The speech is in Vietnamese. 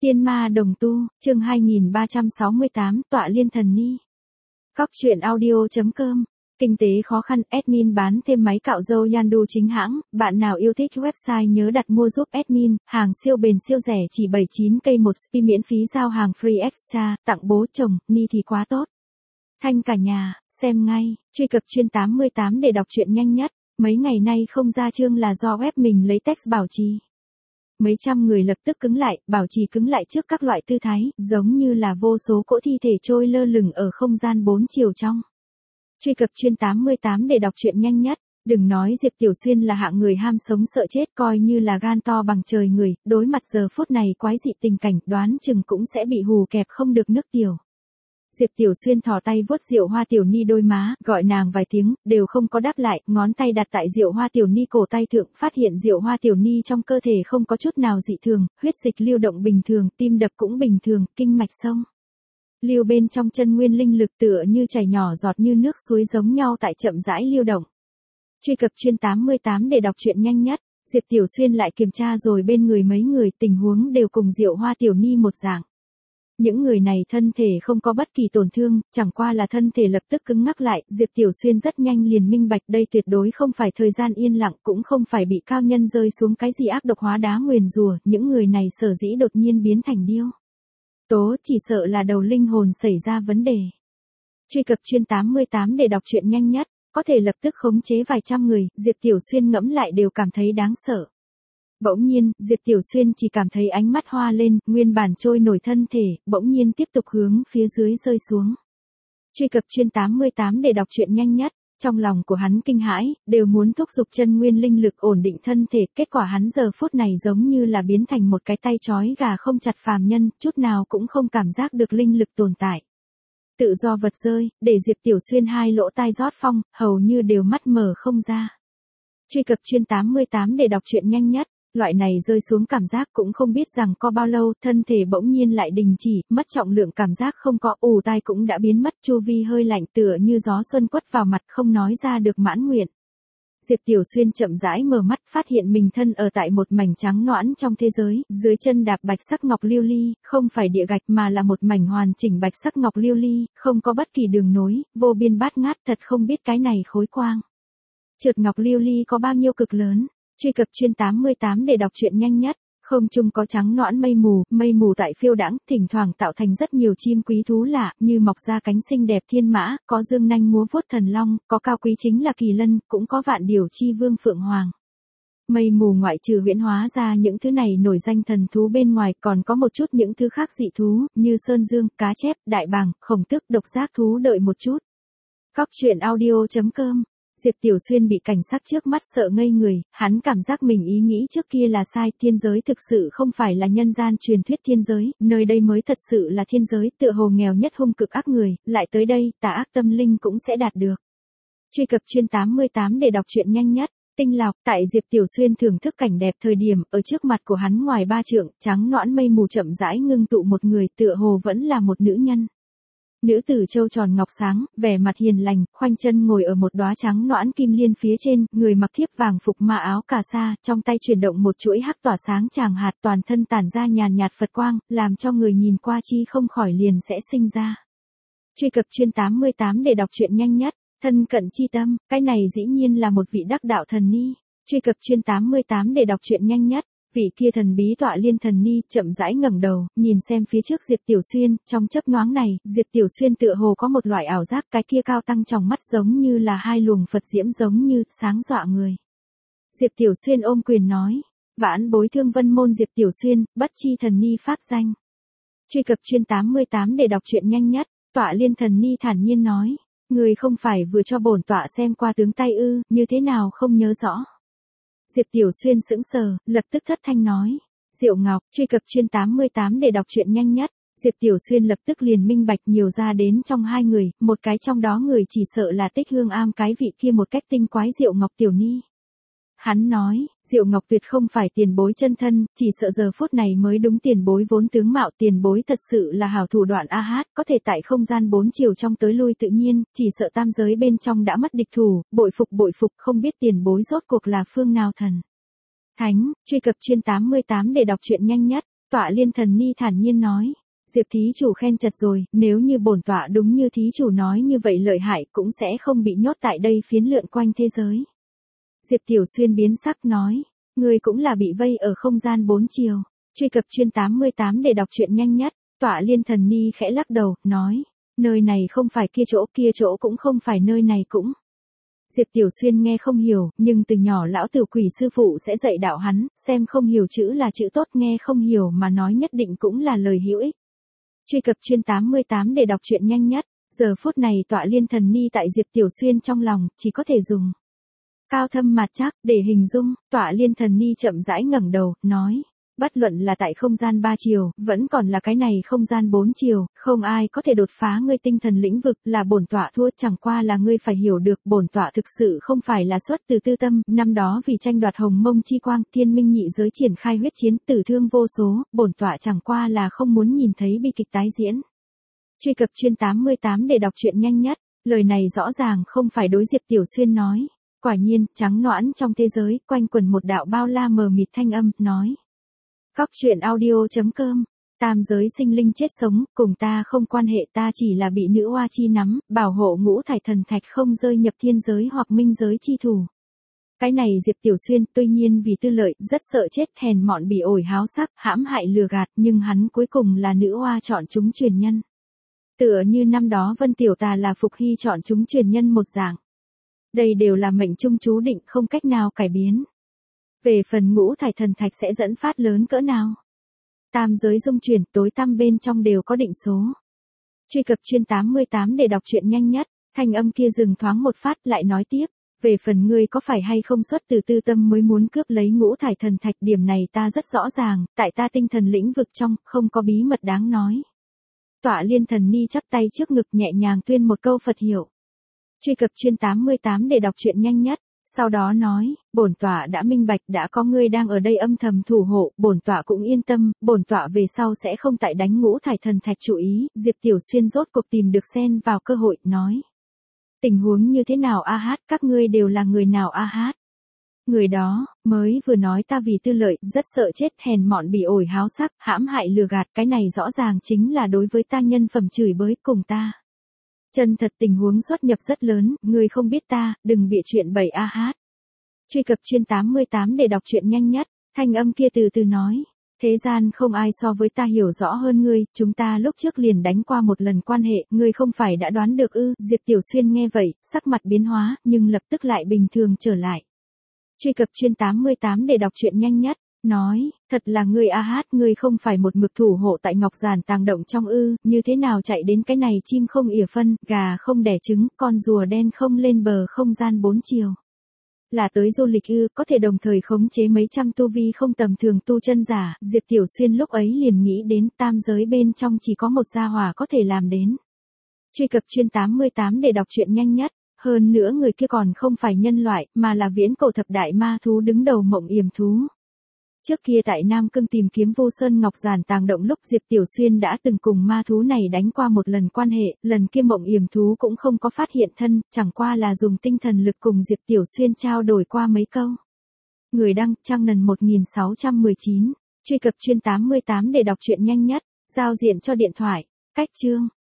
Tiên ma đồng tu, chương 2368, tọa liên thần ni. Cóc truyện audio.com. Kinh tế khó khăn, admin bán thêm máy cạo râu Yandu chính hãng, bạn nào yêu thích website nhớ đặt mua giúp admin, hàng siêu bền siêu rẻ chỉ 79k một spi miễn phí giao hàng free extra, tặng bố chồng, ni thì quá tốt. Thanh cả nhà, xem ngay, truy cập chuyên 88 để đọc truyện nhanh nhất, mấy ngày nay không ra chương là do web mình lấy text bảo trì. Mấy trăm người lập tức cứng lại, bảo trì cứng lại trước các loại tư thái, giống như là vô số cỗ thi thể trôi lơ lửng ở không gian 4 chiều trong. Truy cập chuyên 88 để đọc truyện nhanh nhất, đừng nói Diệp Tiểu Xuyên là hạng người ham sống sợ chết coi như là gan to bằng trời người, đối mặt giờ phút này quái dị tình cảnh đoán chừng cũng sẽ bị hù kẹp không được nước tiểu. Diệp Tiểu Xuyên thò tay vuốt Diệu Hoa Tiểu Ni đôi má, gọi nàng vài tiếng, đều không có đáp lại, ngón tay đặt tại Diệu Hoa Tiểu Ni cổ tay thượng, phát hiện Diệu Hoa Tiểu Ni trong cơ thể không có chút nào dị thường, huyết dịch lưu động bình thường, tim đập cũng bình thường, kinh mạch sông lưu bên trong chân nguyên linh lực tựa như chảy nhỏ giọt như nước suối giống nhau tại chậm rãi lưu động. Truy cập chuyên 88 để đọc truyện nhanh nhất, Diệp Tiểu Xuyên lại kiểm tra rồi bên người mấy người, tình huống đều cùng Diệu Hoa Tiểu Ni một dạng. Những người này thân thể không có bất kỳ tổn thương, chẳng qua là thân thể lập tức cứng ngắc lại, Diệp Tiểu Xuyên rất nhanh liền minh bạch đây tuyệt đối không phải thời gian yên lặng, cũng không phải bị cao nhân rơi xuống cái gì ác độc hóa đá nguyền rủa, những người này sở dĩ đột nhiên biến thành điêu tố chỉ sợ là đầu linh hồn xảy ra vấn đề. Truy cập chuyên 88 để đọc truyện nhanh nhất, có thể lập tức khống chế vài trăm người, Diệp Tiểu Xuyên ngẫm lại đều cảm thấy đáng sợ. Bỗng nhiên, Diệp Tiểu Xuyên chỉ cảm thấy ánh mắt hoa lên, nguyên bản trôi nổi thân thể, bỗng nhiên tiếp tục hướng phía dưới rơi xuống. Truy cập chuyên 88 để đọc truyện nhanh nhất, trong lòng của hắn kinh hãi, đều muốn thúc giục chân nguyên linh lực ổn định thân thể, kết quả hắn giờ phút này giống như là biến thành một cái tay trói gà không chặt phàm nhân, chút nào cũng không cảm giác được linh lực tồn tại. Tự do vật rơi, để Diệp Tiểu Xuyên hai lỗ tai rót phong, hầu như đều mắt mở không ra. Truy cập chuyên 88 để đọc truyện nhanh nhất. Loại này rơi xuống cảm giác cũng không biết rằng có bao lâu, thân thể bỗng nhiên lại đình chỉ, mất trọng lượng cảm giác không có, ù tai cũng đã biến mất, chu vi hơi lạnh tựa như gió xuân quất vào mặt không nói ra được mãn nguyện. Diệp Tiểu Xuyên chậm rãi mở mắt, phát hiện mình thân ở tại một mảnh trắng nõn trong thế giới, dưới chân đạp bạch sắc ngọc lưu ly, không phải địa gạch mà là một mảnh hoàn chỉnh bạch sắc ngọc lưu ly, không có bất kỳ đường nối, vô biên bát ngát, thật không biết cái này khối quang trượt ngọc lưu ly có bao nhiêu cực lớn. Truy cập chuyên 88 để đọc truyện nhanh nhất, không trung có trắng nõn mây mù tại phiêu đãng, thỉnh thoảng tạo thành rất nhiều chim quý thú lạ, như mọc ra cánh xinh đẹp thiên mã, có dương nanh múa vuốt thần long, có cao quý chính là kỳ lân, cũng có vạn điểu chi vương phượng hoàng. Mây mù ngoại trừ huyễn hóa ra những thứ này nổi danh thần thú bên ngoài, còn có một chút những thứ khác dị thú, như sơn dương, cá chép, đại bàng, khổng tước, độc giác thú, đợi một chút. Cóc truyện audio.com. Diệp Tiểu Xuyên bị cảnh sắc trước mắt sợ ngây người, hắn cảm giác mình ý nghĩ trước kia là sai, thiên giới thực sự không phải là nhân gian truyền thuyết thiên giới, nơi đây mới thật sự là thiên giới, tựa hồ nghèo nhất hung cực ác người, lại tới đây, tà ác tâm linh cũng sẽ đạt được. Truy cập chuyên 88 để đọc truyện nhanh nhất, tinh lọc, tại Diệp Tiểu Xuyên thưởng thức cảnh đẹp thời điểm, ở trước mặt của hắn ngoài ba trượng, trắng nõn mây mù chậm rãi ngưng tụ một người, tựa hồ vẫn là một nữ nhân. Nữ tử trâu tròn ngọc sáng, vẻ mặt hiền lành, khoanh chân ngồi ở một đóa trắng nõn kim liên phía trên, người mặc thiếp vàng phục ma áo cà sa, trong tay chuyển động một chuỗi hắc tỏa sáng tràng hạt, toàn thân tản ra nhàn nhạt Phật quang, làm cho người nhìn qua chi không khỏi liền sẽ sinh ra. Truy cập chuyên 88 để đọc truyện nhanh nhất, thân cận chi tâm, cái này dĩ nhiên là một vị đắc đạo thần ni. Truy cập chuyên 88 để đọc truyện nhanh nhất. Vị kia thần bí tọa liên thần ni chậm rãi ngẩng đầu, nhìn xem phía trước Diệp Tiểu Xuyên, trong chớp nhoáng này, Diệp Tiểu Xuyên tựa hồ có một loại ảo giác, cái kia cao tăng trong mắt giống như là hai luồng Phật diễm giống như sáng dọa người. Diệp Tiểu Xuyên ôm quyền nói, vãn bối Thương Vân môn Diệp Tiểu Xuyên, bất chi thần ni pháp danh. Truy cập chuyên 88 để đọc truyện nhanh nhất, tọa liên thần ni thản nhiên nói, người không phải vừa cho bổn tọa xem qua tướng tay ư, như thế nào không nhớ rõ. Diệp Tiểu Xuyên sững sờ, lập tức thất thanh nói, Diệu Ngọc. Truy cập chuyên 88 để đọc truyện nhanh nhất, Diệp Tiểu Xuyên lập tức liền minh bạch nhiều ra đến trong hai người, một cái trong đó người chỉ sợ là Tích Hương Am cái vị kia một cách tinh quái Diệu Ngọc Tiểu Ni. Hắn nói, Diệu Ngọc tuyệt không phải tiền bối chân thân, chỉ sợ giờ phút này mới đúng tiền bối vốn tướng mạo, tiền bối thật sự là hảo thủ đoạn a hát, có thể tại không gian 4 chiều trong tới lui tự nhiên, chỉ sợ tam giới bên trong đã mất địch thủ, bội phục, không biết tiền bối rốt cuộc là phương nào thần thánh. Truy cập chuyên 88 để đọc truyện nhanh nhất. Tọa Liên Thần Ni thản nhiên nói. Diệp thí chủ khen chật rồi, nếu như bổn tọa đúng như thí chủ nói như vậy lợi hại cũng sẽ không bị nhốt tại đây phiến lượn quanh thế giới. Diệp Tiểu Xuyên biến sắc nói, người cũng là bị vây ở không gian 4 chiều. Truy cập chuyên 88 để đọc truyện nhanh nhất. Tọa Liên Thần Ni khẽ lắc đầu, nói, nơi này không phải kia chỗ cũng không phải nơi này cũng. Diệp Tiểu Xuyên nghe không hiểu, nhưng từ nhỏ lão tiểu quỷ sư phụ sẽ dạy đạo hắn, xem không hiểu chữ là chữ tốt, nghe không hiểu mà nói nhất định cũng là lời hữu ích. Truy cập chuyên 88 để đọc truyện nhanh nhất. Giờ phút này Tọa Liên Thần Ni tại Diệp Tiểu Xuyên trong lòng, chỉ có thể dùng cao thâm mạt trắc để hình dung. Tọa Liên Thần Ni chậm rãi ngẩng đầu, nói, bất luận là tại không gian 3 chiều, vẫn còn là cái này không gian 4 chiều, không ai có thể đột phá ngươi tinh thần lĩnh vực, là bổn tọa thua, chẳng qua là ngươi phải hiểu được, bổn tọa thực sự không phải là xuất từ tư tâm, năm đó vì tranh đoạt Hồng Mông chi quang, Thiên Minh nhị giới triển khai huyết chiến, tử thương vô số, bổn tọa chẳng qua là không muốn nhìn thấy bi kịch tái diễn. Truy cập chuyên 88 để đọc truyện nhanh nhất. Lời này rõ ràng không phải đối Diệp Tiểu Xuyên nói. Quả nhiên, trắng noãn trong thế giới, quanh quẩn một đạo bao la mờ mịt thanh âm, nói. Góc truyện audio.com. Tam giới sinh linh chết sống, cùng ta không quan hệ, ta chỉ là bị nữ oa chi nắm, bảo hộ ngũ thải thần thạch không rơi nhập thiên giới hoặc minh giới chi thủ. Cái này Diệp Tiểu Xuyên tuy nhiên vì tư lợi, rất sợ chết, hèn mọn bỉ ổi háo sắc, hãm hại lừa gạt, nhưng hắn cuối cùng là nữ oa chọn chúng truyền nhân. Tựa như năm đó Vân Tiểu Tà là Phục Hy chọn chúng truyền nhân một dạng. Đây đều là mệnh trung chú định, không cách nào cải biến. Về phần ngũ thải thần thạch sẽ dẫn phát lớn cỡ nào? Tam giới dung chuyển, tối tăm bên trong đều có định số. Truy cập chuyên 88 để đọc truyện nhanh nhất. Thanh âm kia dừng thoáng một phát, lại nói tiếp. Về phần ngươi có phải hay không xuất từ tư tâm mới muốn cướp lấy ngũ thải thần thạch, điểm này ta rất rõ ràng, tại ta tinh thần lĩnh vực trong, không có bí mật đáng nói. Tọa Liên Thần Ni chắp tay trước ngực nhẹ nhàng tuyên một câu Phật hiệu. Truy cập chuyên 88 để đọc truyện nhanh nhất. Sau đó nói, bổn tọa đã minh bạch, đã có ngươi đang ở đây âm thầm thủ hộ, bổn tọa cũng yên tâm, bổn tọa về sau sẽ không tại đánh ngũ thải thần thạch chủ ý. Diệp Tiểu Xuyên rốt cuộc tìm được xen vào cơ hội, nói. Tình huống như thế nào a hát, các ngươi đều là người nào a hát? Người đó, mới vừa nói ta vì tư lợi, rất sợ chết, hèn mọn bỉ ổi háo sắc, hãm hại lừa gạt, cái này rõ ràng chính là đối với ta nhân phẩm chửi bới cùng ta. Chân thật tình huống xuất nhập rất lớn, ngươi không biết ta, đừng bịa chuyện bậy a hát. Truy cập chuyên 88 để đọc truyện nhanh nhất. Thanh âm kia từ từ nói. Thế gian không ai so với ta hiểu rõ hơn ngươi, chúng ta lúc trước liền đánh qua một lần quan hệ, ngươi không phải đã đoán được ư? Diệp Tiểu Xuyên nghe vậy, sắc mặt biến hóa, nhưng lập tức lại bình thường trở lại. Truy cập chuyên 88 để đọc truyện nhanh nhất. Nói, thật là ngươi a hát, ngươi không phải một mực thủ hộ tại Ngọc Giản tàng động trong ư, như thế nào chạy đến cái này chim không ỉa phân, gà không đẻ trứng, con rùa đen không lên bờ không gian 4 chiều. Là tới du lịch ư, có thể đồng thời khống chế mấy trăm tu vi không tầm thường tu chân giả, Diệp Tiểu Xuyên lúc ấy liền nghĩ đến tam giới bên trong chỉ có một gia hỏa có thể làm đến. Truy cập chuyên 88 để đọc truyện nhanh nhất. Hơn nữa người kia còn không phải nhân loại, mà là viễn cổ thập đại ma thú đứng đầu Mộng Yểm thú. Trước kia tại Nam Cương tìm kiếm Vô Sơn Ngọc Giản tàng động lúc Diệp Tiểu Xuyên đã từng cùng ma thú này đánh qua một lần quan hệ, lần kia Mộng Yểm thú cũng không có phát hiện thân, chẳng qua là dùng tinh thần lực cùng Diệp Tiểu Xuyên trao đổi qua mấy câu. Người đăng, Trang Nần 1619, truy cập chuyên 88 để đọc truyện nhanh nhất, giao diện cho điện thoại, cách chương.